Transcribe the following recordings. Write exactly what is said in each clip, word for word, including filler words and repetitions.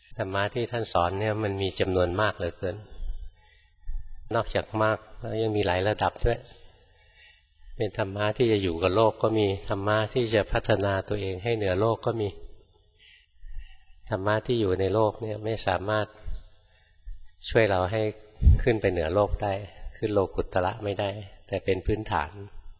ธรรมะที่ท่านสอนเนี่ยมันมีจำนวนมากเหลือเกินนอกจากมากแล้วยังมีหลายระดับด้วยเป็นธรรมะที่จะอยู่กับโลกก็มีธรรมะที่จะพัฒนาตัวเองให้เหนือโลกก็มีธรรมะที่อยู่ในโลกเนี่ยไม่สามารถช่วยเราให้ขึ้นไปเหนือโลกได้ขึ้นโลกุตระไม่ได้แต่เป็นพื้นฐาน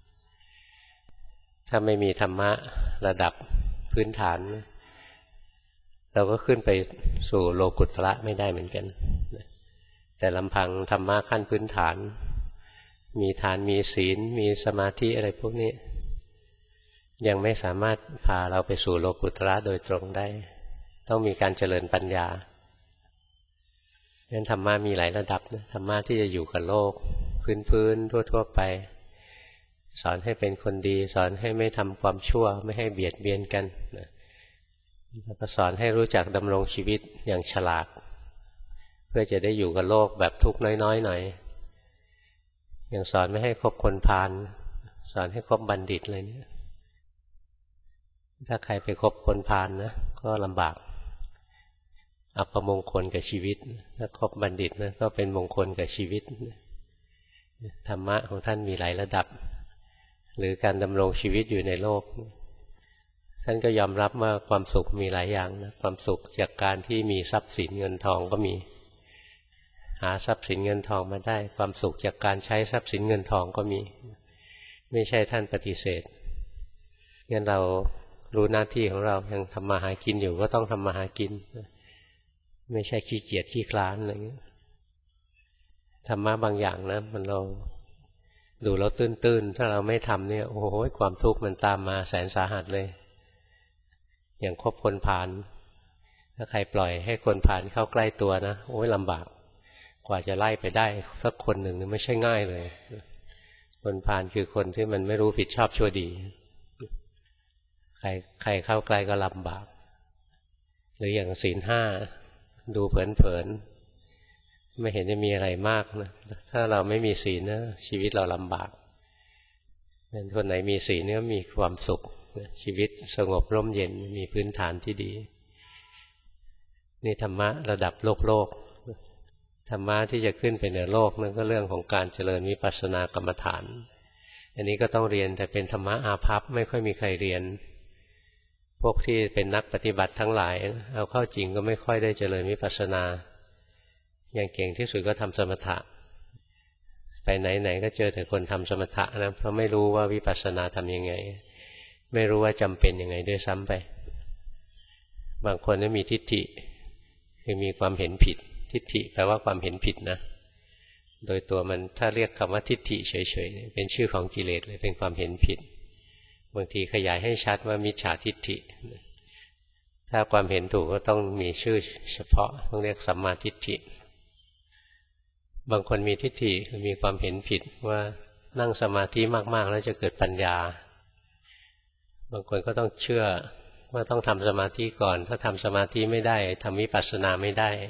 ถ้าไม่มีธรรมะระดับพื้นฐานเราก็ขึ้นไปสู่โลกุตระไม่ได้เหมือนกันแต่ลำพังธรรมะขั้นพื้นฐานมีทานมีศีลมีสมาธิอะไรพวกนี้ยังไม่สามารถพาเราไปสู่โลกุตระโดยตรงได้ต้องมีการเจริญปัญญาเพราะฉะนั้นธรรมะมีหลายระดับนะธรรมะที่จะอยู่กับโลกพื้นๆทั่วๆไปสอนให้เป็นคนดีสอนให้ไม่ทำความชั่วไม่ให้เบียดเบียนกันนะแล้วก็สอนให้รู้จักดำรงชีวิตอย่างฉลาดเพื่อจะได้อยู่กับโลกแบบทุกข์น้อยๆหน่อยอย่างสอนไม่ให้คบคนพาลสอนให้คบบัณฑิตอะไรเนี่ยถ้าใครไปคบคนพาลนะก็ลำบากอัปมงคลกับชีวิตถ้าคบบัณฑิตนะก็เป็นมงคลกับชีวิตธรรมะของท่านมีหลายระดับหรือการดำรงชีวิตอยู่ในโลกท่านก็ยอมรับว่าความสุขมีหลายอย่างนะความสุขจากการที่มีทรัพย์สินเงินทองก็มีหาทรัพย์สินเงินทองมาได้ความสุขจากการใช้ทรัพย์สินเงินทองก็มีไม่ใช่ท่านปฏิเสธงั้นเรารู้หน้าที่ของเรายังทำมาหากินอยู่ก็ต้องทำมาหากินไม่ใช่ขี้เกียจขี้คลานอะไรอย่างนี้ธรรมะบางอย่างนะมันเราดูเราตื้นๆถ้าเราไม่ทำเนี่ยโอ้โหความทุกข์มันตามมาแสนสาหัสเลยอย่างคบคนพาลถ้าใครปล่อยให้คนพาลเข้าใกล้ตัวนะโอ้ยลำบากกว่าจะไล่ไปได้สักคนหนึ่งนี่ไม่ใช่ง่ายเลยคนพาลคือคนที่มันไม่รู้ผิดชอบชั่วดีใครใครเข้าใกล้ก็ลำบากหรืออย่างศีลห้าดูเผินๆไม่เห็นจะมีอะไรมากนะถ้าเราไม่มีศีลนะชีวิตเราลำบากคนไหนมีศีลเนี่ยมีความสุขชีวิตสงบร่มเย็นมีพื้นฐานที่ดีนี่ธรรมะระดับโลกโลกธรรมะที่จะขึ้นไปเหนือโลกนั่นก็เรื่องของการเจริญวิปัสสนากรรมฐานอันนี้ก็ต้องเรียนแต่เป็นธรรมะอาภัพไม่ค่อยมีใครเรียนพวกที่เป็นนักปฏิบัติทั้งหลายเอาเข้าจริงก็ไม่ค่อยได้เจริญวิปัสสนาอย่างเก่งที่สุดก็ทำสมถะไปไหนๆก็เจอแต่คนทำสมถะนะเพราะไม่รู้ว่าวิปัสสนาทำยังไงไม่รู้ว่าจำเป็นยังไงด้วยซ้ำไปบางคนก็มีทิฏฐิคือมีความเห็นผิดทิฏฐิแปลว่าความเห็นผิดนะโดยตัวมันถ้าเรียกคำว่าทิฏฐิเฉยๆเป็นชื่อของกิเลสเลยเป็นความเห็นผิดบางทีขยายให้ชัดว่ามิจฉาทิฏฐิถ้าความเห็นถูกก็ต้องมีชื่อเฉพาะต้องเรียกสัมมาทิฏฐิบางคนมีทิฏฐิคือมีความเห็นผิดว่านั่งสมาธิมากๆแล้วจะเกิดปัญญาบางคนก็ต้องเชื่อว่าต้องทำสมาธิก่อนถ้าทำสมาธิไม่ได้ทำวิปัสสนาไม่ได้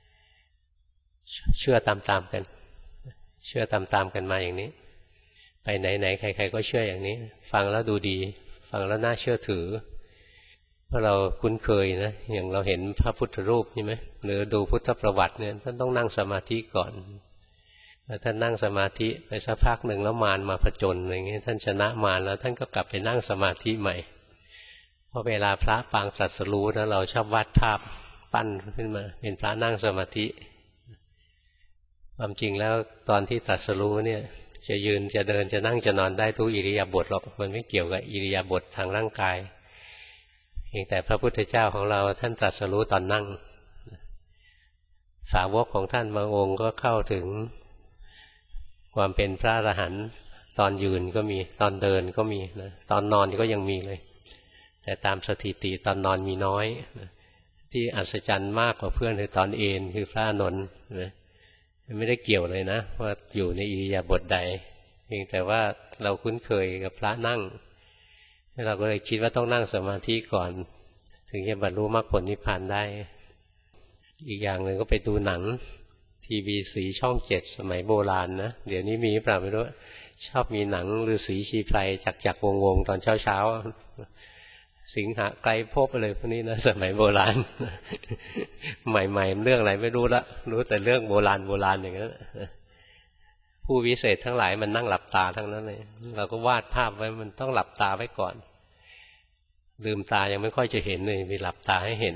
เชื่อตามๆกันเชื่อตามๆกันมาอย่างนี้ไปไหนๆใครๆก็เชื่ออย่างนี้ฟังแล้วดูดีฟังแล้วน่าเชื่อถือเพราะเราคุ้นเคยนะอย่างเราเห็นพระพุทธรูปใช่ไหมหรือดูพุทธประวัติเนี่ยท่านต้องนั่งสมาธิก่อนท่านนั่งสมาธิไปสักพักหนึ่งแล้วมารมาผจญอะไรเงี้ยท่านชนะมารแล้วท่านก็กลับไปนั่งสมาธิใหม่เพราะเวลาพระปางตรัสรู้นะเราชอบวาดภาพปั้นขึ้นมาเป็นพระนั่งสมาธิความจริงแล้วตอนที่ตรัสรู้เนี่ยจะยืนจะเดินจะนั่งจะนอนได้ทุกอิริยาบถหรอกมันไม่เกี่ยวกับอิริยาบถทางร่างกายเพียงแต่พระพุทธเจ้าของเราท่านตรัสรู้ตอนนั่งสาวกของท่านบางองค์ก็เข้าถึงความเป็นพระอรหันต์ตอนยืนก็มีตอนเดินก็มีนะตอนนอนก็ยังมีเลยแต่ตามสถิติตอนนอนมีน้อยนะที่อัศจรรย์มากกว่าเพื่อนคือตอนเอนคือพระอานนท์นะไม่ได้เกี่ยวเลยนะว่าอยู่ในอิริยาบถใดเพียงแต่ว่าเราคุ้นเคยกับพระนั่งเราก็เลยคิดว่าต้องนั่งสมาธิก่อนถึงจะบรรลุมรรคผลนิพพานได้อีกอย่างหนึ่งก็ไปดูหนังทีวีสีช่องเจ็ดสมัยโบราณนะเดี๋ยวนี้มีเปล่าไม่รู้ชอบมีหนังฤาษีชีไพรจักจักวงวงตอนเช้าเช้าสิงหะไกลภพอะไรพวกนี้นะสมัยโบราณ ใหม่ๆเรื่องอะไรไม่รู้ละรู้แต่เรื่องโบราณโบราณอย่างนั้นผู้วิเศษทั้งหลายมันนั่งหลับตาทั้งนั้นเลยเราก็วาดภาพไว้มันต้องหลับตาไว้ก่อนลืมตายังไม่ค่อยจะเห็นเลยมีหลับตาให้เห็น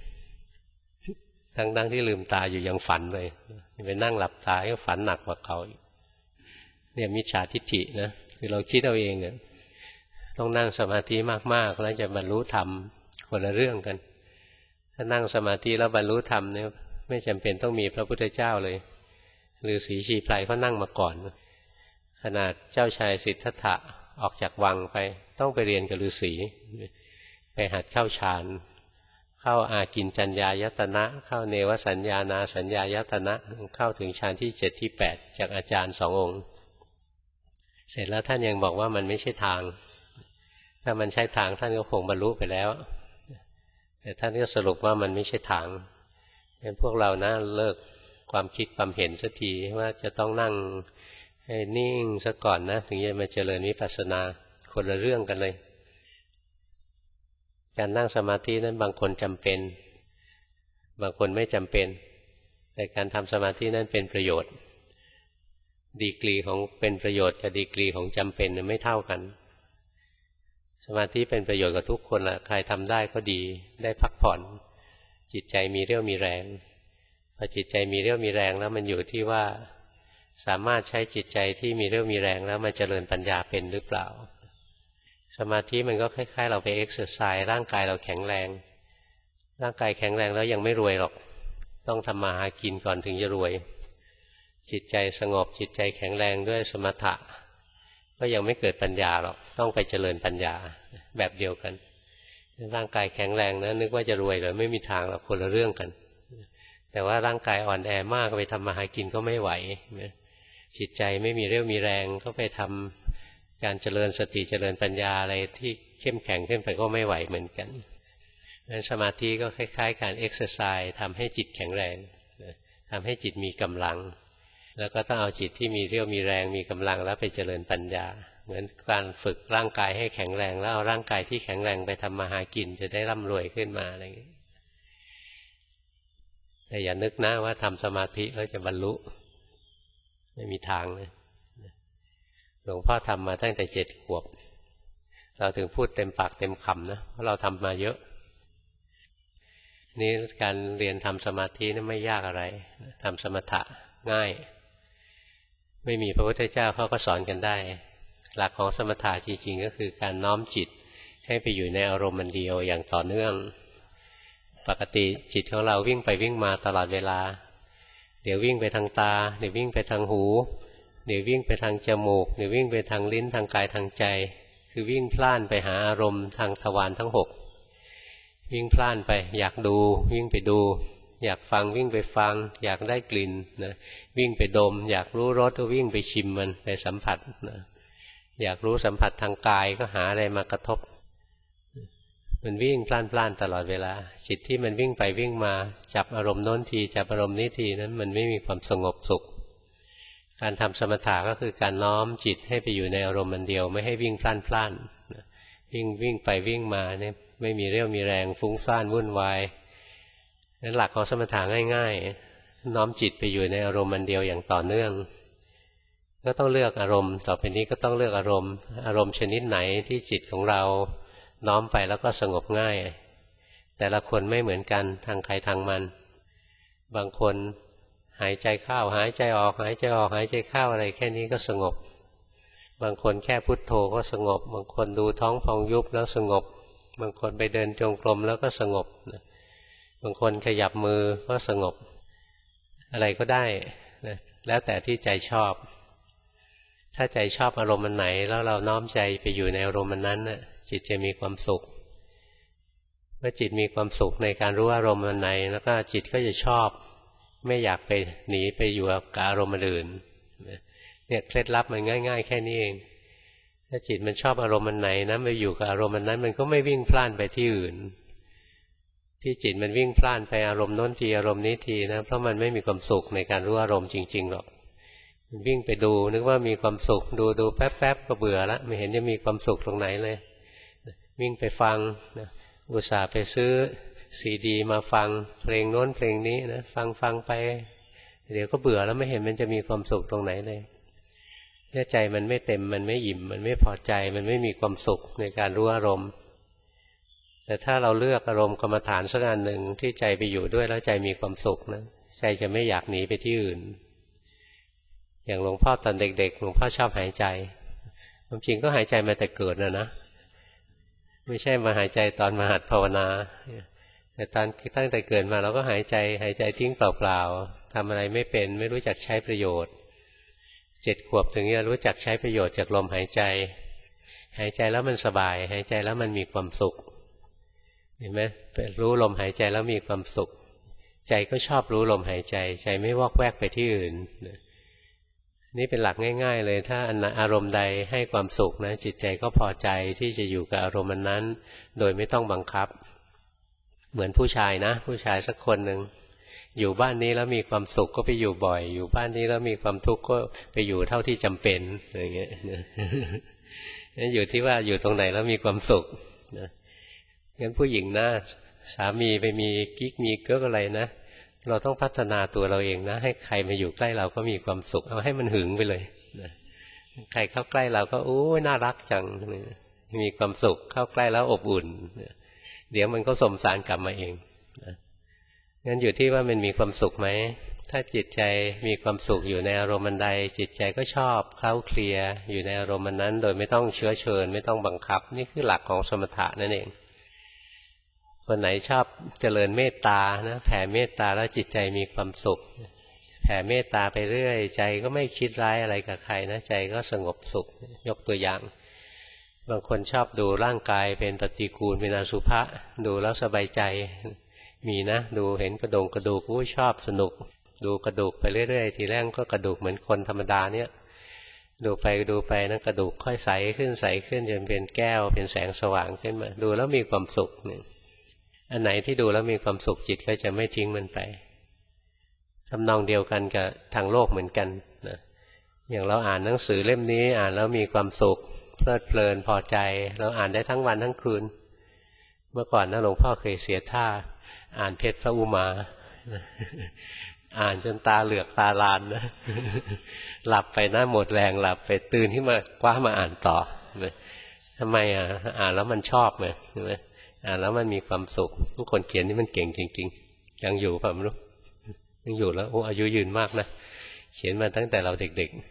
ทั้งๆที่ลืมตาอยู่ยังฝันเลยไปนั่งหลับตาก็ฝันหนักกว่าเขาเนี่ยมิจฉาทิฏฐินะคือเราคิดเอาเองเนี่ยต้องนั่งสมาธิมากๆแล้วจะบรรลุธรรมคนละเรื่องกันถ้านั่งสมาธิแล้วบรรลุธรรมเนี่ยไม่จำเป็นต้องมีพระพุทธเจ้าเลยฤาษีชีไพรเขานั่งมาก่อนขนาดเจ้าชายสิทธัตถะออกจากวังไปต้องไปเรียนกับฤาษีไปหัดเข้าฌานเข้าอากินจัญญายตนะเข้าเนวสัญญานาสัญญายตนะเข้าถึงฌานที่เจ็ดที่แปดจากอาจารย์สององค์เสร็จแล้วท่านยังบอกว่ามันไม่ใช่ทางถ้ามันใช่ทางท่านก็คงบรรลุไปแล้วแต่ท่านก็สรุปว่ามันไม่ใช่ทางเป็นพวกเรานะเลิกความคิดความเห็นสักทีว่าจะต้องนั่งให้นิ่งซะก่อนนะถึงจะมาเจริญวิปัสสนาคนละเรื่องกันเลยการนั่งสมาธินั้นบางคนจำเป็นบางคนไม่จำเป็นแต่การทำสมาธินั้นเป็นประโยชน์ดีกรีของเป็นประโยชน์กับดีกรีของจำเป็นไม่เท่ากันสมาธิเป็นประโยชน์กับทุกคนละใครทำได้ก็ดีได้พักผ่อนจิตใจมีเรี่ยวมีแรงพอจิตใจมีเรี่ยวมีแรงแล้วมันอยู่ที่ว่าสามารถใช้จิตใจที่มีเรี่ยวมีแรงแล้วมันเจริญปัญญาเป็นหรือเปล่าสมาธิมันก็คล้ายๆเราไปเอ็กซ์เซอร์ไซส์ร่างกายเราแข็งแรงร่างกายแข็งแรงแล้วยังไม่รวยหรอกต้องทำมาหากินก่อนถึงจะรวยจิตใจสงบจิตใจแข็งแรงด้วยสมถะก็ยังไม่เกิดปัญญาหรอกต้องไปเจริญปัญญาแบบเดียวกันร่างกายแข็งแรงนะนึกว่าจะรวยเลยไม่มีทางหรอกคนละเรื่องกันแต่ว่าร่างกายอ่อนแอมากไปทำมาหากินก็ไม่ไหวจิตใจไม่มีเรี่ยวมีแรงก็ไปทำการเจริญสติเจริญปัญญาอะไรที่เข้มแข็งขึ้นไปก็ไม่ไหวเหมือนกันงั้นสมาธิก็คล้ายๆการเอ็กซ์ไซส์ทำให้จิตแข็งแรงทำให้จิตมีกำลังแล้วก็ต้องเอาจิตที่มีเรี่ยวมีแรงมีกำลังแล้วไปเจริญปัญญาเหมือนการฝึกร่างกายให้แข็งแรงแล้วเอาร่างกายที่แข็งแรงไปทำมาหากินจะได้ร่ำรวยขึ้นมาอะไรอย่างนี้แต่อย่านึกนะว่าทำสมาธิแล้วจะบรรลุไม่มีทางเลยหลวงพ่อทำมาตั้งแต่เจ็ดขวบเราถึงพูดเต็มปากเต็มคำนะเพราะเราทำมาเยอะนี่การเรียนทำสมาธินี่ไม่ยากอะไรทำสมถะง่ายไม่มีพระพุทธเจ้าเขาก็สอนกันได้หลักของสมถะจริงๆก็คือการน้อมจิตให้ไปอยู่ในอารมณ์มันเดียวอย่างต่อเนื่องปกติจิตของเราวิ่งไปวิ่งมาตลอดเวลาเดี๋ยววิ่งไปทางตาเดี๋ยววิ่งไปทางหูเดี๋ยววิ่งไปทางจมูกเดี๋ยววิ่งไปทางลิ้นทางกายทางใจคือวิ่งพล่านไปหาอารมณ์ทางทวารทั้งหกวิ่งพล่านไปอยากดูวิ่งไปดูอยากฟังวิ่งไปฟังอยากได้กลิ่นนะวิ่งไปดมอยากรู้รสก็วิ่งไปชิมมันไปสัมผัสนะอยากรู้สัมผัสทางกายก็หาอะไรมากระทบมันวิ่งพล่านๆตลอดเวลาจิตที่มันวิ่งไปวิ่งมาจับอารมณ์โน้นทีจับอารมณ์นี้ทีนั้นมันไม่มีความสงบสุขการทำสมถะก็คือการน้อมจิตให้ไปอยู่ในอารมณ์มันเดียวไม่ให้วิ่งพล่านๆวิ่งวิ่งไปวิ่งมาเนี่ยไม่มีเรี่ยวมีแรงฟุ้งซ่านวุ่นวายนั้นหลักของสมถะง่ายๆน้อมจิตไปอยู่ในอารมณ์มันเดียวอย่างต่อเนื่องก็ต้องเลือกอารมณ์ต่อไปนี้ก็ต้องเลือกอารมณ์อารมณ์ชนิดไหนที่จิตของเราน้อมไปแล้วก็สงบง่ายแต่ละคนไม่เหมือนกันทางใครทางมันบางคนหายใจเข้าหายใจออกหายใจออกหายใจเข้าอะไรแค่นี้ก็สงบบางคนแค่พุทโธก็สงบบางคนดูท้องพองยุบแล้วสงบบางคนไปเดินจงกรมแล้วก็สงบบางคนขยับมือก็สงบอะไรก็ได้นะแล้วแต่ที่ใจชอบถ้าใจชอบอารมณ์มันไหนแล้วเราน้อมใจไปอยู่ในอารมณ์มันนั้นน่ะจิตจะมีความสุขเมื่อจิตมีความสุขในการรู้อารมณ์มันไหนแล้วก็จิตก็จะชอบไม่อยากไปหนีไปอยู่กับอารมณ์อื่นเนี่ยเคล็ดลับมันง่ายๆแค่นี้เองถ้าจิตมันชอบอารมณ์มันไหนนะไปอยู่กับอารมณ์มันนั้นมันก็ไม่วิ่งพล่านไปที่อื่นที่จิตมันวิ่งพล่านไปอารมณ์โน้นทีอารมณ์นี้ทีนะเพราะมันไม่มีความสุขในการรู้อารมณ์จริงๆหรอกมันวิ่งไปดูนึกว่ามีความสุขดูดูแป๊บๆก็เบื่อละไม่เห็นจะมีความสุขตรงไหนเลยวิ่งไปฟังนะอุตส่าห์ไปซื้อซีดีมาฟังเพลงโน้นเพลงนี้นะฟังฟังไปเดี๋ยวก็เบื่อแล้วไม่เห็นมันจะมีความสุขตรงไหนเลยเนี่ยใจมันไม่เต็มมันไม่อิ่มมันไม่พอใจมันไม่มีความสุขในการรู้อารมณ์แต่ถ้าเราเลือกอารมณ์กรรมฐานสักอันหนึ่งที่ใจไปอยู่ด้วยแล้วใจมีความสุขนะใจจะไม่อยากหนีไปที่อื่นอย่างหลวงพ่อตอนเด็กๆหลวงพ่อชอบหายใจความจริงก็หายใจมาแต่เกิดนะนะไม่ใช่มาหายใจตอนมาหัดภาวนาแต่ตอนตั้งแต่เกิดมาเราก็หายใจหายใจทิ้งเปล่าๆทำอะไรไม่เป็นไม่รู้จักใช้ประโยชน์เจ็ดขวบถึงจะรู้จักใช้ประโยชน์จากลมหายใจหายใจแล้วมันสบายหายใจแล้วมันมีความสุขเห็นไหมรู้ลมหายใจแล้วมีความสุขใจก็ชอบรู้ลมหายใจใจไม่วอกแวกไปที่อื่นนี่เป็นหลักง่ายๆเลยถ้าอารมณ์ใดให้ความสุขนะจิตใจก็พอใจที่จะอยู่กับอารมณ์นั้นโดยไม่ต้องบังคับเหมือนผู้ชายนะผู้ชายสักคนหนึ่งอยู่บ้านนี้แล้วมีความสุขก็ไปอยู่บ่อยอยู่บ้านนี้แล้วมีความทุกข์ก็ไปอยู่เท่าที่จำเป็นอย่างเงี้ยนั่นอยู่ที่ว่าอยู่ตรงไหนแล้วมีความสุขนะงั้นผู้หญิงนะสามีไปมีกิ๊กมีเกิ๊กอะไรนะเราต้องพัฒนาตัวเราเองนะให้ใครมาอยู่ใกล้เราก็มีความสุขเอาให้มันหึงไปเลยนะใครเข้าใกล้เราก็โอ้ยน่ารักจังมีความสุขเข้าใกล้แล้วอบอุ่นเดี๋ยวมันก็สมสารกลับมาเองนะงั้นอยู่ที่ว่ามันมีความสุขไหมถ้าจิตใจมีความสุขอยู่ในอารมณ์ใดจิตใจก็ชอบเคล้าเคลียอยู่ในอารมณ์นั้นโดยไม่ต้องเชื้อเชิญไม่ต้องบังคับนี่คือหลักของสมถะนั่นเองคนไหนชอบเจริญเมตตานะแผ่เมตตาแล้วจิตใจมีความสุขแผ่เมตตาไปเรื่อยใจก็ไม่คิดร้ายอะไรกับใครนะใจก็สงบสุขยกตัวอย่างบางคนชอบดูร่างกายเป็นปฏิกูลเป็นอสุภะดูแล้วสบายใจมีนะดูเห็นกระดงกระดูกอู้ชอบสนุกดูกระดูกไปเรื่อยๆทีแรกก็กระดูกเหมือนคนธรรมดาเนี่ยดูไปดูไปนะกระดูกค่อยใสขึ้นใสขึ้นจนเป็นแก้วเป็นแสงสว่างขึ้นมาดูแล้วมีความสุขเนี่ยอันไหนที่ดูแล้วมีความสุขจิตก็จะไม่ทิ้งมันไปทำนองเดียวกันกับทางโลกเหมือนกันนะอย่างเราอ่านหนังสือเล่มนี้อ่านแล้วมีความสุขเพลิดเพลินพอใจเราอ่านได้ทั้งวันทั้งคืนเมื่อก่อนนะหลวงพ่อเคยเสียท่าอ่านเพชรพระอุมาอ่านจนตาเหลือกตาลานนะหลับไปนะหมดแรงหลับไปตื่นขึ้นมาคว้ามาอ่านต่อทำไมอ่ะอ่านแล้วมันชอบไงใช่ไหมอ่านแล้วมันมีความสุขทุกคนเขียนนี่มันเก่งจริงๆยังอยู่ป่ะไม่รู้ยังอยู่แล้วโอ้อายุยืนมากนะเขียนมาตั้งแต่เราเด็ก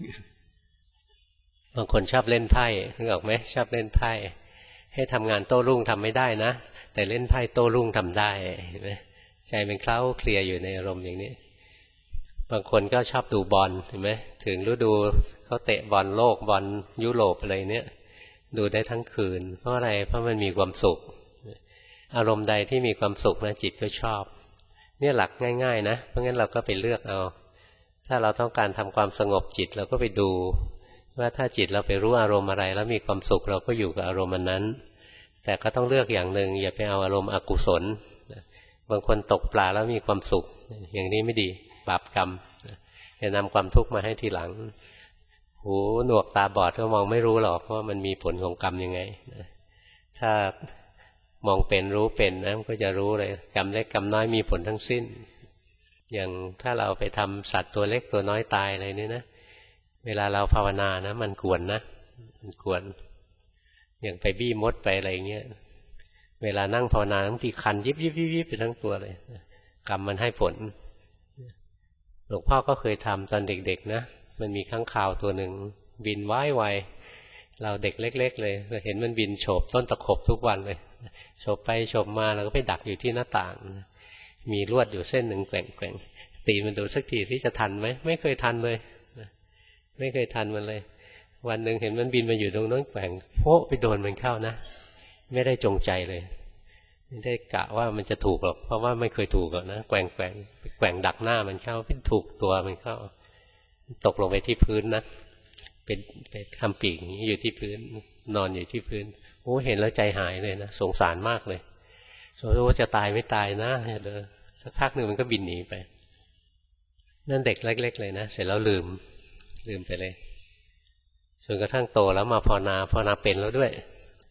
ๆบางคนชอบเล่นไพ่นึกออกไหมชอบเล่นไพ่ให้ทำงานโต้รุ่งทำไม่ได้นะแต่เล่นไพ่โต้รุ่งทำได้เห็นไหมใจเป็นเคล้าเคลียอยู่ในอารมณ์อย่างนี้บางคนก็ชอบดูบอลเห็นไหมถึงฤดูเขาเตะบอลโลกบอลยุโรปอะไรเนี้ยดูได้ทั้งคืนเพราะอะไรเพราะมันมีความสุขอารมณ์ใดที่มีความสุขนะจิตก็ชอบเนี่ยหลักง่ายๆนะเพราะงั้นเราก็ไปเลือกเอาถ้าเราต้องการทำความสงบจิตเราก็ไปดูว่าถ้าจิตเราไปรู้อารมณ์อะไรแล้วมีความสุขเราก็อยู่กับอารมณ์นั้นแต่ก็ต้องเลือกอย่างหนึ่งอย่าไปเอาอารมณ์อกุศลบางคนตกปลาแล้วมีความสุขอย่างนี้ไม่ดีบาปกรรมจะนำความทุกข์มาให้ทีหลังหูหนวกตาบอดก็มองไม่รู้หรอกว่ามันมีผลของกรรมยังไงถ้ามองเป็นรู้เป็นนะมันก็จะรู้เลยกรรมเล็กกรรมน้อยมีผลทั้งสิ้นอย่างถ้าเราไปทำสัตว์ตัวเล็กตัวน้อยตายอะไรนี่นะเวลาเราภาวนานะมันกวนนะมันกวนอย่างไปบี้มดไปอะไรเงี้ยเวลานั่งภาวนาบางทีคันยิบยิบยิบยิบไปทั้งตัวเลยกรรมมันให้ผลหลวงพ่อก็เคยทำตอนเด็กๆนะมันมีค้างคาวตัวหนึ่งบินว่ายไวเราเด็กเล็กๆเลยเราเห็นมันบินโฉบต้นตะขบทุกวันเลยโฉบไปโฉบมาเราก็ไปดักอยู่ที่หน้าต่างมีลวดอยู่เส้นหนึ่งแกว่งๆตีมันดูสักทีที่จะทันไหมไม่เคยทันเลยไม่เคยทันมันเลยวันหนึ่งเห็นมันบินมาอยู่ตรงนั้นแกว่งโผล่ไปโดนมันเข้านะไม่ได้จงใจเลยไม่ได้กะว่ามันจะถูกหรอกเพราะว่าไม่เคยถูกหรอกนะแกว่งแกว่งแกว่งดักหน้ามันเข้าเป็นถูกตัวมันเข้าตกลงไปที่พื้นนะเป็นเป็นคำปีกอย่างนี้อยู่ที่พื้นนอนอยู่ที่พื้นโอ้เห็นแล้วใจหายเลยนะสงสารมากเลยสงสัยว่าจะตายไม่ตายนะเดี๋ยวสักพักหนึ่งมันก็บินหนีไปนั่นเด็กเล็กๆเลยนะเสร็จแล้วลืมลืมไปเลยจนกระทั่งโตแล้วมาภาวนาภาวนาเป็นแล้วด้วย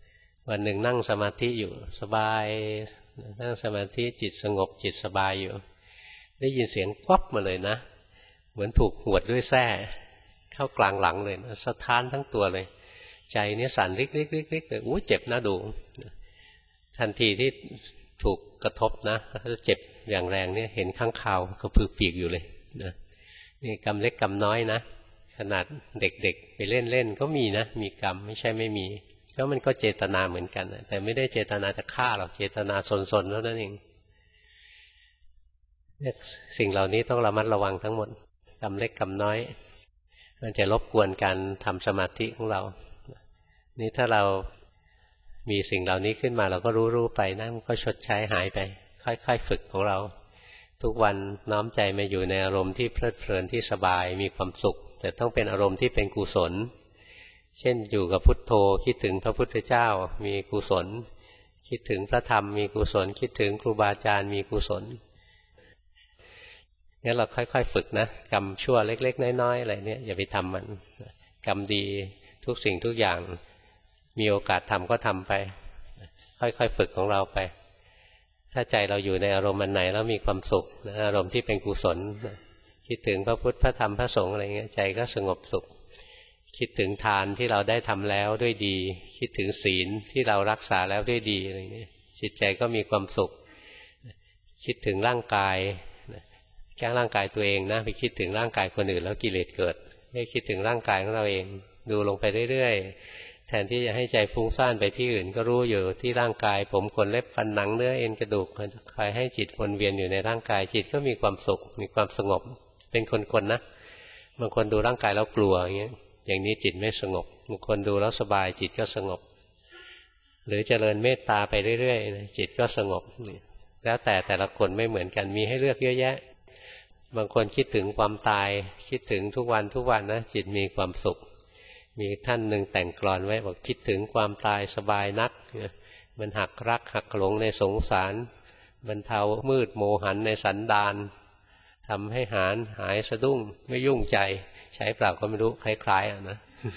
วันหนึ่งนั่งสมาธิอยู่สบายนั่งสมาธิจิตสงบจิตสบายอยู่ได้ยินเสียงควับมาเลยนะเหมือนถูกหวดด้วยแส้เข้ากลางหลังเลยนะสะท้านทั้งตัวเลยใจนี่สั่นริกริกริกริกเลยอู้เจ็บนะดูทันทีที่ถูกกระทบนะเจ็บอย่างแรงเนี่ยเห็นข้างคาวกระพือปีกอยู่เลยนะนี่กรรมเล็กกรรมน้อยนะขนาดเด็กๆไปเล่นๆก็มีนะมีกรรมไม่ใช่ไม่มีแล้วมันก็เจตนาเหมือนกันแต่ไม่ได้เจตนาจะฆ่าหรอกเจตนาสนๆเท่านั้นเองสิ่งเหล่านี้ต้องระมัดระวังทั้งหมดกรรมเล็กกรรมน้อยมันจะรบกวนการทำสมาธิของเรานี่ถ้าเรามีสิ่งเหล่านี้ขึ้นมาเราก็รู้ๆไปนั่นก็ชดใช้หายไปค่อยๆฝึกของเราทุกวันน้อมใจมาอยู่ในอารมณ์ที่เพลิดเพลินที่สบายมีความสุขแต่ต้องเป็นอารมณ์ที่เป็นกุศลเช่นอยู่กับพุทโธคิดถึงพระพุทธเจ้ามีกุศลคิดถึงพระธรรมมีกุศลคิดถึงครูบาอาจารย์มีกุศลงั้นเราค่อยๆฝึกนะกรรมชั่วเล็กๆน้อยๆอะไรเนี่ยอย่าไปทำมันกรรมดีทุกสิ่งทุกอย่างมีโอกาสทำก็ทำไปค่อยๆฝึกของเราไปถ้าใจเราอยู่ในอารมณ์อันไหนแล้วมีความสุขนะอารมณ์ที่เป็นกุศลคิดถึงพระพุทธพระธรรมพระสงฆ์อะไรเงี้ยใจก็สงบสุขคิดถึงทานที่เราได้ทำแล้วด้วยดีคิดถึงศีลที่เรารักษาแล้วด้วยดีอะไรเงี้ยจิตใจก็มีความสุขคิดถึงร่างกายแก้ร่างกายตัวเองนะไปคิดถึงร่างกายคนอื่นแล้วกิเลสเกิดให้คิดถึงร่างกายของเราเองดูลงไปเรื่อยๆแทนที่จะให้ใจฟุ้งซ่านไปที่อื่นก็รู้อยู่ที่ร่างกายผมขนเล็บฟันหนังเนื้อเอ็นกระดูกคอยให้จิตวนเวียนอยู่ในร่างกายจิตก็มีความสุขมีความสงบเป็นคนๆนะบางคนดูร่างกายแล้วกลัวอย่างเงี้ยอย่างนี้จิตไม่สงบบางคนดูแล้วสบายจิตก็สงบหรือเจริญเมตตาไปเรื่อยๆจิตก็สงบแล้วแต่แต่ละคนไม่เหมือนกันมีให้เลือกเยอะแยะบางคนคิดถึงความตายคิดถึงทุกวันทุกวันนะจิตมีความสุขมีท่านหนึ่งแต่งกลอนไว้บอกคิดถึงความตายสบายนักมันหักรักหักหลงในสงสารบรรเทามืดโมหันในสันดานทำให้หายหายสะดุ้งไม่ยุ่งใจใช้เปล่าก็ไม่รู้คล้ายๆอ่ะนะ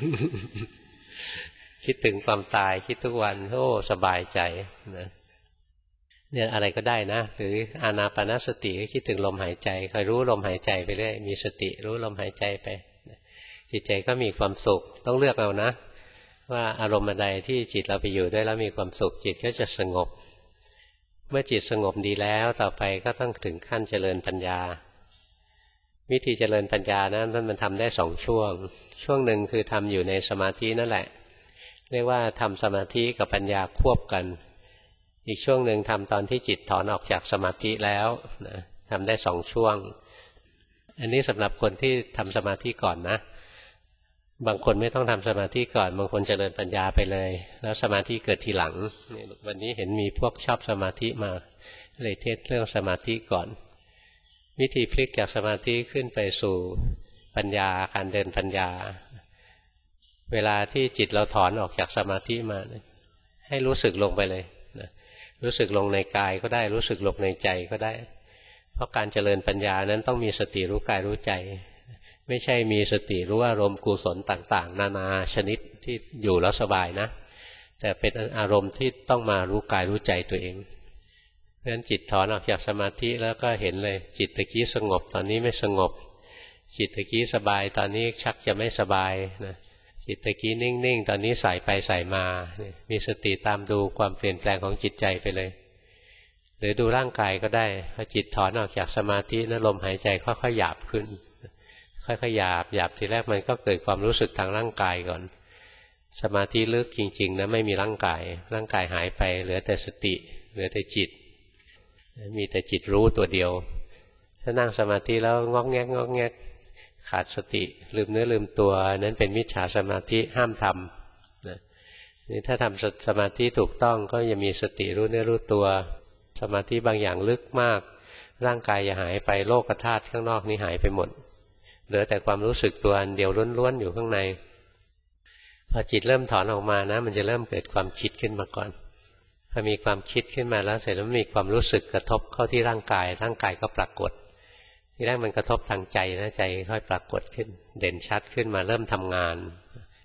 คิดถึงความตายคิดทุกวันโอ้สบายใจนะเนี่ยอะไรก็ได้นะหรืออานาปานสติก็คิดถึงลมหายใจคอยรู้ลมหายใจไปเรื่อยมีสติรู้ลมหายใจไปจิตใจก็มีความสุขต้องเลือกเอานะว่าอารมณ์อะไรที่จิตเราไปอยู่ด้วยแล้วมีความสุขจิตก็จะสงบเมื่อจิตสงบดีแล้วต่อไปก็ต้องถึงขั้นเจริญปัญญาวิธีเจริญปัญญานั้นมันทำได้สองช่วงช่วงหนึ่งคือทำอยู่ในสมาธินั่นแหละเรียกว่าทำสมาธิกับปัญญาควบกันอีกช่วงหนึ่งทำตอนที่จิตถอนออกจากสมาธิแล้วนะทำได้สองช่วงอันนี้สำหรับคนที่ทำสมาธิก่อนนะบางคนไม่ต้องทำสมาธิก่อนบางคนเจริญปัญญาไปเลยแล้วสมาธิเกิดทีหลังวันนี้เห็นมีพวกชอบสมาธิมาเลยเทศเรื่องสมาธิก่อนวิธีพลิกจากสมาธิขึ้นไปสู่ปัญญาการเดินปัญญาเวลาที่จิตเราถอนออกจากสมาธิมาให้รู้สึกลงไปเลยนะรู้สึกลงในกายก็ได้รู้สึกลงในใจก็ได้เพราะการเจริญปัญญานั้นต้องมีสติรู้กายรู้ใจไม่ใช่มีสติรู้อารมณ์กุศลต่างๆนานาชนิดที่อยู่แล้วสบายนะแต่เป็นอารมณ์ที่ต้องมารู้กายรู้ใจตัวเองเพราะฉะนั้นจิตถอนออกจากสมาธิแล้วก็เห็นเลยจิตตะกี้สงบตอนนี้ไม่สงบจิตตะกี้สบายตอนนี้ชักจะไม่สบายนะจิตตะกี้นิ่งๆตอนนี้ใส่ไปใส่มามีสติตามดูความเปลี่ยนแปลงของจิตใจไปเลยหรือดูร่างกายก็ได้พอจิตถอนออกจากสมาธินั้นลมหายใจค่อยๆหยาบขึ้นค่อยๆหยาบหยาบทีแรกมันก็เกิดความรู้สึกทางร่างกายก่อนสมาธิลึกจริงๆนะไม่มีร่างกายร่างกายหายไปเหลือแต่สติเหลือแต่จิตมีแต่จิตรู้ตัวเดียวถ้านั่งสมาธิแล้วงอกแงกงอกแงกขาดสติลืมเนื้อลืมตัวนั้นเป็นมิจฉาสมาธิห้ามทำนะนี่ถ้าทำสมาธิถูกต้องก็จะมีสติรู้เนื้อรู้ตัวสมาธิบางอย่างลึกมากร่างกายจะหายไปโลกธาตุข้างนอกนี้หายไปหมดเหลือแต่ความรู้สึกตัวอันเดียวล้วนๆอยู่ข้างในพอจิตเริ่มถอนออกมานะมันจะเริ่มเกิดความคิดขึ้นมาก่อนพอมีความคิดขึ้นมาแล้วเสร็จแล้วมีความรู้สึกกระทบเข้าที่ร่างกายร่างกายก็ปรากฏทีแรกมันกระทบทางใจนะใจค่อยปรากฏขึ้นเด่นชัดขึ้นมาเริ่มทำงาน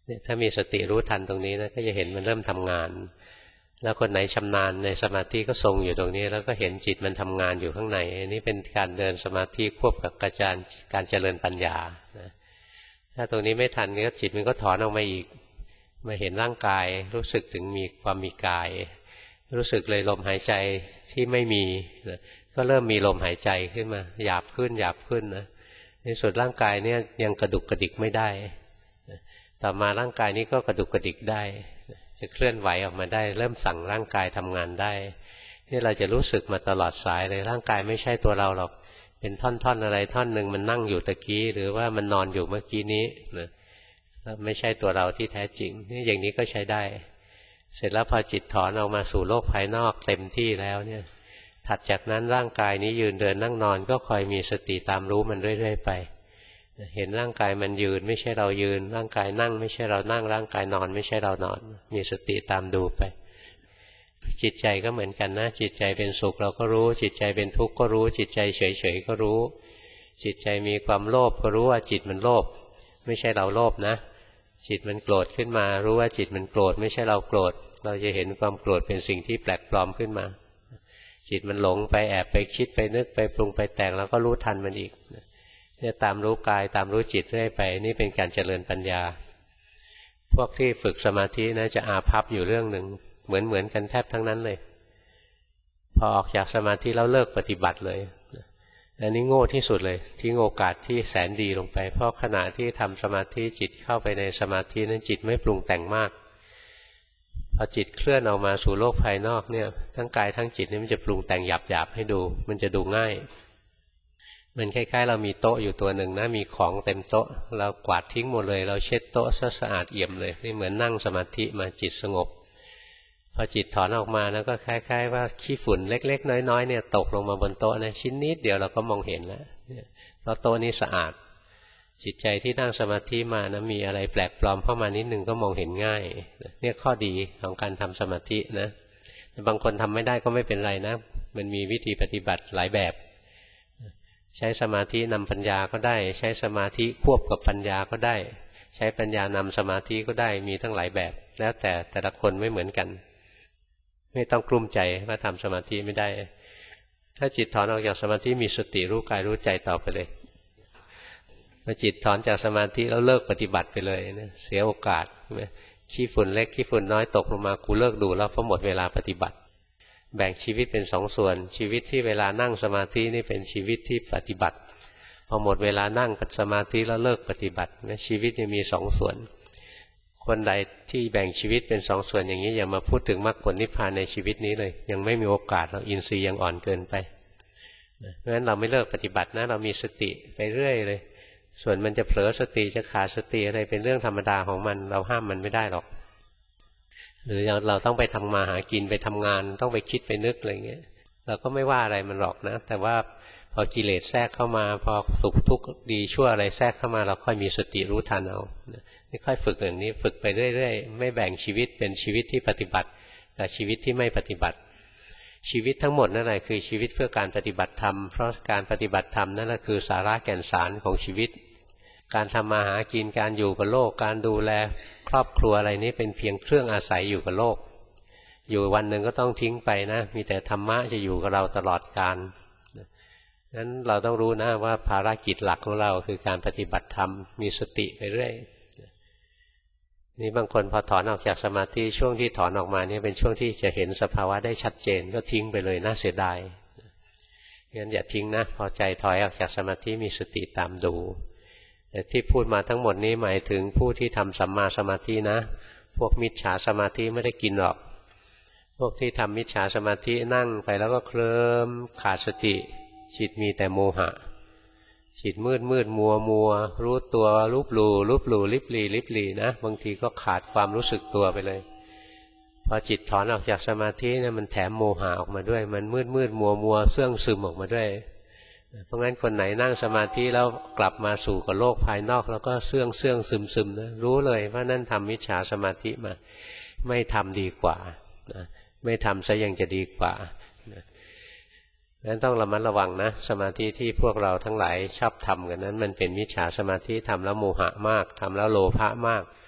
เนี่ยถ้ามีสติรู้ทันตรงนี้นะก็จะเห็นมันเริ่มทำงานแล้วคนไหนชำนาญในสมาธิก็ทรงอยู่ตรงนี้แล้วก็เห็นจิตมันทำงานอยู่ข้างในอันนี้เป็นการเดินสมาธิควบกับการการเจริญปัญญานะถ้าตรงนี้ไม่ทันก็จิตมันก็ถอนออกมาอีกมาเห็นร่างกายรู้สึกถึงมีความมีกายรู้สึกเลยลมหายใจที่ไม่มีนะก็เริ่มมีลมหายใจขึ้นมาหยาบขึ้นหยาบขึ้นนะในส่วนร่างกายเนี่ยยังกระดุกกระดิกไม่ได้ต่อมาร่างกายนี้ก็กระดุกกระดิกได้จะเคลื่อนไหวออกมาได้เริ่มสั่งร่างกายทำงานได้นี่เราจะรู้สึกมาตลอดสายเลยร่างกายไม่ใช่ตัวเราหรอกเป็นท่อนๆอะไรท่อนหนึ่งมันนั่งอยู่ตะกี้หรือว่ามันนอนอยู่เมื่อกี้นี้นะไม่ใช่ตัวเราที่แท้จริงนี่อย่างนี้ก็ใช้ได้เสร็จแล้วพอจิตถอนออกมาสู่โลกภายนอกเต็มที่แล้วเนี่ยถัดจากนั้นร่างกายนี้ยืนเดินนั่งนอนก็คอยมีสติตามรู้มันเรื่อยๆไปเห็นร่างกายมันยืนไม่ใช่เรายืนร่างกายนั่งไม่ใช่เรานั่งร่างกายนอนไม่ใช่เรานอนมีสติตามดูไปจิตใจก็เหมือนกันนะจิตใจเป็นสุขเราก็รู้จิตใจเป็นทุกข์ก็รู้จิตใจเฉยๆก็รู้จิตใจมีความโลภก็รู้ว่าจิตมันโลภไม่ใช่เราโลภนะจิตมันโกรธขึ้นมารู้ว่าจิตมันโกรธไม่ใช่เราโกรธเราจะเห็นความโกรธเป็นสิ่งที่แปลกปลอมขึ้นมาจิตมันหลงไปแอบไปคิดไปนึกไปปรุงไปแต่งแล้วก็รู้ทันมันอีกเนี่ยตามรู้กายตามรู้จิตเรื่อยไปนี่เป็นการเจริญปัญญาพวกที่ฝึกสมาธินะจะอาภัพอยู่เรื่องหนึ่งเหมือนเหมือนกันแทบทั้งนั้นเลยพอออกจากสมาธิแล้วเลิกปฏิบัติเลยอันนี้โง่ที่สุดเลยทิ้งโอกาสที่แสนดีลงไปเพราะขณะที่ทำสมาธิจิตเข้าไปในสมาธินั้นจิตไม่ปรุงแต่งมากพอจิตเคลื่อนออกมาสู่โลกภายนอกเนี่ยทั้งกายทั้งจิตนี่มันจะปรุงแต่งหยาบๆให้ดูมันจะดูง่ายมันคล้ายๆเรามีโต๊ะอยู่ตัวหนึ่งนะมีของเต็มโต๊ะเรากวาดทิ้งหมดเลยเราเช็ดโต๊ะซะสะอาดเอี่ยมเลยนี่เหมือนนั่งสมาธิมาจิตสงบพอจิตถอนออกมาแล้วก็คล้ายๆว่าขี้ฝุ่นเล็กๆน้อยๆเนี่ยตกลงมาบนโต๊ะนะชิ้นนิดเดียวเราก็มองเห็นแล้วเพราะโต๊ะนี้สะอาดจิตใจที่นั่งสมาธิมานะมีอะไรแปลกปลอมเข้ามานิดหนึ่งก็มองเห็นง่ายเนี่ยข้อดีของการทำสมาธินะบางคนทำไม่ได้ก็ไม่เป็นไรนะมันมีวิธีปฏิบัติหลายแบบใช้สมาธินำปัญญาก็ได้ใช้สมาธิควบกับปัญญาก็ได้ใช้ปัญญานำสมาธิก็ได้มีทั้งหลายแบบแล้วแต่แต่ละคนไม่เหมือนกันไม่ต้องกลุ้มใจว่าทำสมาธิไม่ได้ถ้าจิตถอนออกจากสมาธิมีสติรู้กายรู้ใจต่อไปเลยพอจิตถอนจากสมาธิแล้วเลิกปฏิบัติไปเลยนะเสียโอกาสขี้ฝุ่นเล็กขี้ฝุ่นน้อยตกลงมากูเลิกดูแล้วเพราะหมดเวลาปฏิบัติแบ่งชีวิตเป็นสองส่วนชีวิตที่เวลานั่งสมาธินี่เป็นชีวิตที่ปฏิบัติพอหมดเวลานั่งสมาธิแล้วเลิกปฏิบัตินะชีวิตนี่มีสองส่วนคนใดที่แบ่งชีวิตเป็นสองส่วนอย่างนี้อย่ามาพูดถึงมรรคผลนิพพานในชีวิตนี้เลยยังไม่มีโอกาสเราอินทรีย์ยังอ่อนเกินไปเพราะฉะนั้นเราไม่เลิกปฏิบัตินะเรามีสติไปเรื่อยเลยส่วนมันจะเผลอสติจะขาดสติอะไรเป็นเรื่องธรรมดาของมันเราห้ามมันไม่ได้หรอกหรือเราต้องไปทำมาหากินไปทำงานต้องไปคิดไปนึกอะไรเงี้ยเราก็ไม่ว่าอะไรมันหรอกนะแต่ว่าพอกิเลสแทรกเข้ามาพอสุขทุกข์ดีชั่วอะไรแทรกเข้ามาเราค่อยมีสติรู้ทันเอานี่ค่อยฝึกอย่างนี้ฝึกไปเรื่อยๆไม่แบ่งชีวิตเป็นชีวิตที่ปฏิบัติกับชีวิตที่ไม่ปฏิบัติชีวิตทั้งหมดนั่นแหละคือชีวิตเพื่อการปฏิบัติธรรมเพราะการปฏิบัติธรรมนั่นแหละคือสาระแก่นสารของชีวิตการทำมาหากินการอยู่กับโลกการดูแลครอบครัวอะไรนี้เป็นเพียงเครื่องอาศัยอยู่กับโลกอยู่วันหนึ่งก็ต้องทิ้งไปนะมีแต่ธรรมะจะอยู่กับเราตลอดกาลนั้นเราต้องรู้นะว่าภารกิจหลักของเราคือการปฏิบัติธรรมมีสติไปเรื่อยนี่บางคนพอถอนออกจากสมาธิช่วงที่ถอนออกมานี่เป็นช่วงที่จะเห็นสภาวะได้ชัดเจนก็ทิ้งไปเลยน่าเสียดายงั้นอย่าทิ้งนะพอใจถอยออกจากสมาธิมีสติตามดูแต่ที่พูดมาทั้งหมดนี้หมายถึงผู้ที่ทำสัมมาสมาธินะพวกมิจฉาสมาธิไม่ได้กินหรอกพวกที่ทำมิจฉาสมาธินั่งไปแล้วก็เคลิ้มขาดสติจิตมีแต่โมหะจิตมืดมืดมัวมัวรู้ตัวลุบลูลุบลูลิบลีลิบลีนะบางทีก็ขาดความรู้สึกตัวไปเลยพอจิตถอนออกจากสมาธิเนี่ยมันแถมโมหะออกมาด้วยมันมืดมืดมัวมัวเสื่องซึมออกมาด้วยเพราะงั้นคนไหนนั่งสมาธิแล้วกลับมาสู่กับโลกภายนอกแล้วก็เสื่องเสื่องซึมซึมนะรู้เลยว่านั่นทำมิจฉาสมาธิมาไม่ทำดีกว่านะไม่ทำซะยังจะดีกว่านะนั้นต้องระมัดระวังนะสมาธิที่พวกเราทั้งหลายชอบทำกันนั้นมันเป็นมิจฉาสมาธิทำแล้วโมหะมากทำแล้วโลภะมาก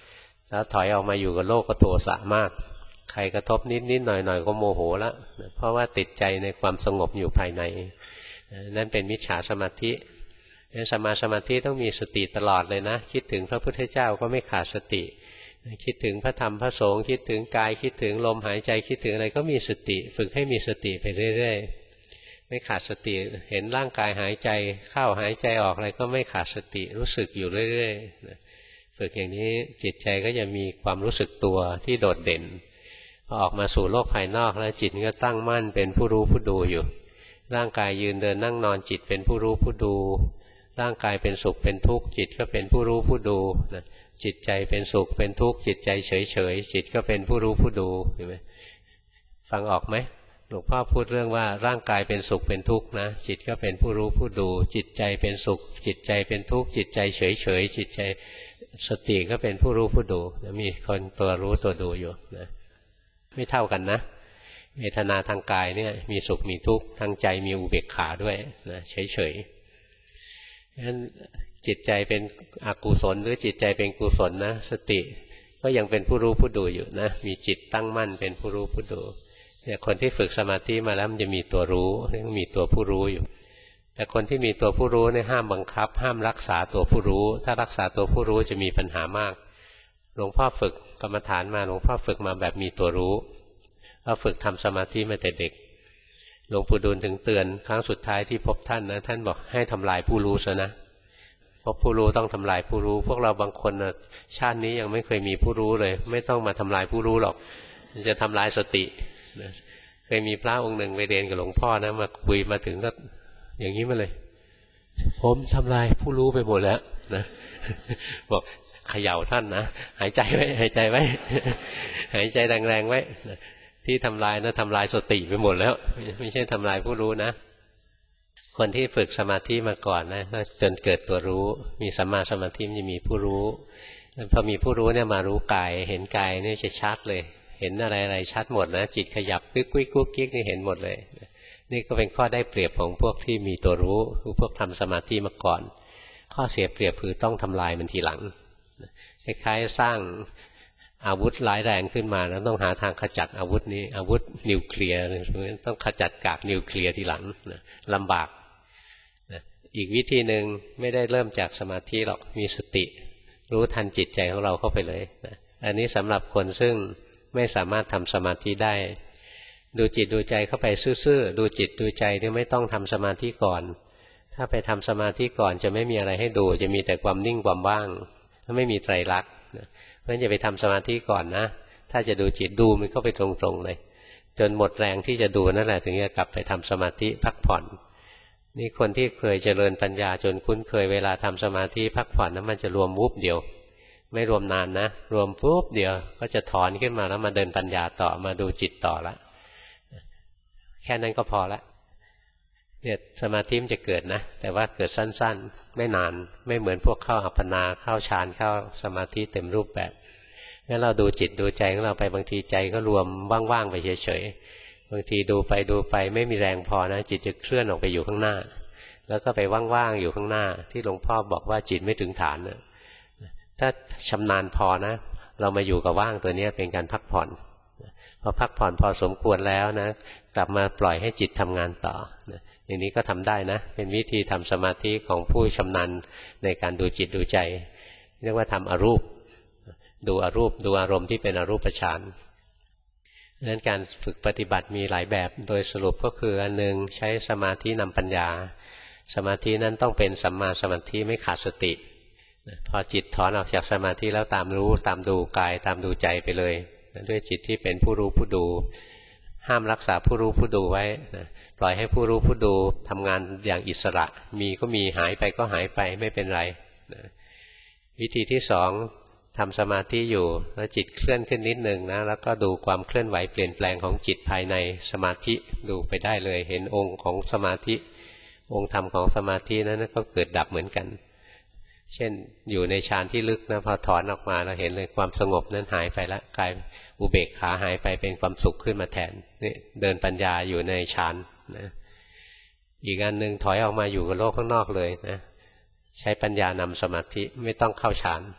แล้วถอยออกมาอยู่กับโลกก็โทสะมากใครกระทบนิดนิดหน่อยหน่อยก็โมโหละเพราะว่าติดใจในความสงบอยู่ภายในนั่นเป็นมิจฉาสมาธิสมาสมาธิต้องมีสติตลอดเลยนะคิดถึงพระพุทธเจ้าก็ไม่ขาดสติคิดถึงพระธรรมพระสงฆ์คิดถึงกายคิดถึงลมหายใจคิดถึงอะไรก็มีสติฝึกให้มีสติไปเรื่อยๆไม่ขาดสติเห็นร่างกายหายใจเข้าหายใจออกอะไรก็ไม่ขาดสติรู้สึกอยู่เรื่อยๆฝึกอย่างนี้จิตใจก็จะมีความรู้สึกตัวที่โดดเด่นพอออกมาสู่โลกภายนอกแล้วจิตก็ตั้งมั่นเป็นผู้รู้ผู้ดูอยู่ร่างกายยืนเดินนั่งนอนจิตเป็นผู้รู้ผู้ดูร่างกายเป็นสุขเป็นทุกข์จิตก็เป็นผู้รู้ผู้ดูนะจิตใจเป็นสุขเป็นทุกข์จิตใจเฉยเฉยจิตก็เป็นผู้รู้ผู้ดูเห็นไหมฟังออกไหมหลวงพ่อพูดเรื่องว่าร่างกายเป็นสุขเป็นทุกข์นะจิตก็เป็นผู้รู้ผู้ดูจิตใจเป็นสุขจิตใจเป็นทุกข์จิตใจเฉยเฉยจิตใจสติก็เป็นผู้รู้ผู้ดูนะมีคนตัวรู้ตัวดูอยู่นะไม่เท่ากันนะเวทนาทางกายเนี่ยมีสุขมีทุกข์ทางใจมีอุเบกขาด้วยนะเฉยเฉยงั้นจิตใจเป็นอกุศลหรือจิตใจเป็นกุศลนะสติก็ยังเป็นผู้รู้ผู้ดูอยู่นะมีจิตตั้งมั่นเป็นผู้รู้ผู้ดูเนี่ยคนที่ฝึกสมาธิมาแล้วมันจะมีตัวรู้มีตัวผู้รู้อยู่แต่คนที่มีตัวผู้รู้เนี่ยห้ามบังคับห้ามรักษาตัวผู้รู้ถ้ารักษาตัวผู้รู้จะมีปัญหามากหลวงพ่อฝึกกรรมฐานมาหลวงพ่อฝึกมาแบบมีตัวรู้เราฝึกทำสมาธิมาแต่เด็กหลวงปู่ดูลถึงเตือนครั้งสุดท้ายที่พบท่านนะท่านบอกให้ทำลายผู้รู้ซะนะพบผู้รู้ต้องทำลายผู้รู้พวกเราบางคนนะชาตินี้ยังไม่เคยมีผู้รู้เลยไม่ต้องมาทำลายผู้รู้หรอกจะทำลายสตินะเคยมีพระองค์หนึ่งไปเรียนกับหลวงพ่อนะมาคุยมาถึงก็อย่างนี้มาเลยผมทำลายผู้รู้ไปหมดแล้วนะบอกเขย่าท่านนะหายใจไว้หายใจไว้หายใจแรงๆไว้ที่ทำลายนะทำลายสติไปหมดแล้วไม่ใช่ทำลายผู้รู้นะคนที่ฝึกสมาธิมาก่อนนะจนเกิดตัวรู้มีสัมมาสมาธิมันจะมีผู้รู้พอมีผู้รู้เนี่ยมารู้กายเห็นกายนี่จะชัดเลยเห็นอะไรๆชัดหมดนะจิตขยับกิ๊กกิ๊กกุ๊กกิ๊กนี่เห็นหมดเลยนี่ก็เป็นข้อได้เปรียบของพวกที่มีตัวรู้คือพวกทำสมาธิมาก่อนข้อเสียเปรียบคือต้องทำลายมันทีหลังคล้ายๆสร้างอาวุธร้ายแรงขึ้นมาแล้วต้องหาทางขจัดอาวุธนี้อาวุธนิวเคลียร์ต้องขจัดกากนิวเคลียร์ทีหลังนะลำบากนะอีกวิธีหนึ่งไม่ได้เริ่มจากสมาธิหรอกมีสติรู้ทันจิตใจของเราเข้าไปเลยนะอันนี้สำหรับคนซึ่งไม่สามารถทำสมาธิได้ดูจิตดูใจเข้าไปซื่อๆดูจิตดูใจที่ไม่ต้องทำสมาธิก่อนถ้าไปทำสมาธิก่อนจะไม่มีอะไรให้ดูจะมีแต่ความนิ่งความว่างไม่มีไตรลักษณ์เพราะฉะนั้นอย่าไปทำสมาธิก่อนนะถ้าจะดูจิตดูมันเข้าไปตรงๆเลยจนหมดแรงที่จะดูนั่นแหละถึงจะกลับไปทำสมาธิพักผ่อนนี่คนที่เคยเจริญปัญญาจนคุ้นเคยเวลาทำสมาธิพักผ่อนนั้นมันจะรวมวุบเดียวไม่รวมนานนะรวมปุ๊บเดียวก็จะถอนขึ้นมาแล้วมาเดินปัญญาต่อมาดูจิตต่อละแค่นั้นก็พอละเนี่ยสมาธิมันจะเกิดนะแต่ว่าเกิดสั้นๆไม่นานไม่เหมือนพวกเข้าอัปปนาเข้าฌานเข้าสมาธิเต็มรูปแบบงั้นเราดูจิตดูใจของเราไปบางทีใจก็รวมว่างๆไปเฉยๆบางทีดูไปดูไปไม่มีแรงพอนะจิตจะเคลื่อนออกไปอยู่ข้างหน้าแล้วก็ไปว่างๆอยู่ข้างหน้าที่หลวงพ่อบอกว่าจิตไม่ถึงฐานนะถ้าชำนาญพอนะเรามาอยู่กับว่างตัวนี้เป็นการพักผ่อนพอพักผ่อนพอสมควรแล้วนะกลับมาปล่อยให้จิตทำงานต่อนะอย่างนี้ก็ทำได้นะเป็นวิธีทำสมาธิของผู้ชำนาญในการดูจิตดูใจเรียกว่าทำอรูปดูอรูปดูอารมณ์ที่เป็นอรูปฌานดังนั้นการฝึกปฏิบัติมีหลายแบบโดยสรุปก็คืออันหนึ่งใช้สมาธินำปัญญาสมาธินั้นต้องเป็นสัมมาสมาธิไม่ขาดสติพอจิตถอนออกจากสมาธิแล้วตามรู้ตามดูกายตามดูใจไปเลยด้วยจิตที่เป็นผู้รู้ผู้ดูห้ามรักษาผู้รู้ผู้ดูไว้นะปล่อยให้ผู้รู้ผู้ดูทำงานอย่างอิสระมีก็มีหายไปก็หายไปไม่เป็นไรนะวิธีที่สองทำสมาธิอยู่แล้วจิตเคลื่อนขึ้นนิดหนึ่งนะแล้วก็ดูความเคลื่อนไหวเปลี่ยนแปลงของจิตภายในสมาธิดูไปได้เลยเห็นองค์ของสมาธิองค์ธรรมของสมาธินั้นก็เกิดดับเหมือนกันเช่นอยู่ในฌานที่ลึกนะพอถอนออกมาเราเห็นเลยความสงบนั้นหายไปแล้วกลายอุเบกขาหายไปเป็นความสุขขึ้นมาแทนนี่เดินปัญญาอยู่ในฌานนะอีกอันหนึ่งถอยออกมาอยู่กับโลกข้างนอกเลยนะใช้ปัญญานำสมาธิไม่ต้องเข้าฌาน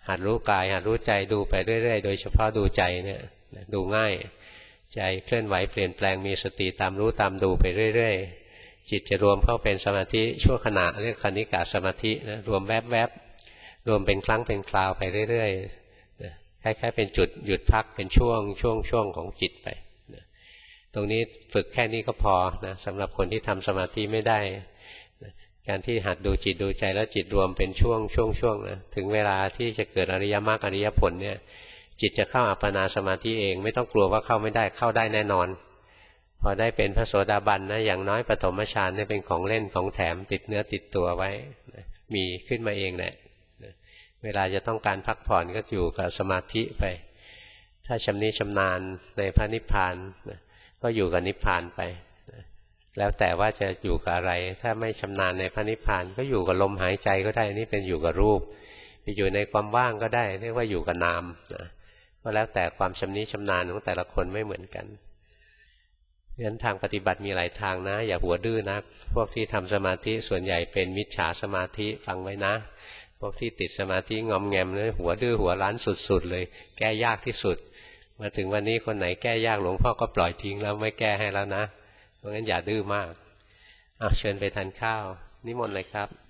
หัดรู้กายหัดรู้ใจดูไปเรื่อยๆโดยเฉพาะดูใจเนี่ยดูง่ายใจเคลื่อนไหวเปลี่ยนแปลงมีสติตามรู้ตามดูไปเรื่อยๆจิตจะรวมเข้าเป็นสมาธิชั่วขณะเรียกคณิกะสมาธินะรวมแวบๆรวมเป็นครั้งเป็นคราวไปเรื่อยๆนะคล้ายๆเป็นจุดหยุดพักเป็นช่วงช่วงช่วงของจิตไปนะตรงนี้ฝึกแค่นี้ก็พอนะสำหรับคนที่ทำสมาธิไม่ได้นะการที่หัดดูจิตดูใจแล้วจิตรวมเป็นช่วงช่วงช่วงนะถึงเวลาที่จะเกิดอริยมรรคอริยผลเนี่ยจิตจะเข้าอัปปนาสมาธิเองไม่ต้องกลัวว่าเข้าไม่ได้เข้าได้แน่นอนพอได้เป็นพระโสดาบันนะอย่างน้อยปฐมฌานเนี่ยเป็นของเล่นของแถมติดเนื้อติดตัวไว้นะมีขึ้นมาเองแหละนะเวลาจะต้องการพักผ่อนก็อยู่กับสมาธิไปถ้าชำนิชำนาญในพระนิพพานนะก็อยู่กับนิพพานไปนะแล้วแต่ว่าจะอยู่กับอะไรถ้าไม่ชำนาญในพระนิพพานก็อยู่กับลมหายใจก็ได้นี่เป็นอยู่กับรูปไปอยู่ในความว่างก็ได้เรียกว่าอยู่กับนามนะก็แล้วแต่ความชำนิชำนาญของแต่ละคนไม่เหมือนกันเพราะฉะนั้นทางปฏิบัติมีหลายทางนะอย่าหัวดื้อนะพวกที่ทำสมาธิส่วนใหญ่เป็นมิจฉาสมาธิฟังไว้นะพวกที่ติดสมาธิงอมแงมเลยหัวดื้อหัวรั้นสุดๆเลยแก้ยากที่สุดมาถึงวันนี้คนไหนแก้ยากหลวงพ่อก็ปล่อยทิ้งแล้วไม่แก้ให้แล้วนะเพราะงั้นอย่าดื้อมากอ่ะเชิญไปทานข้าวนิมนต์เลยครับ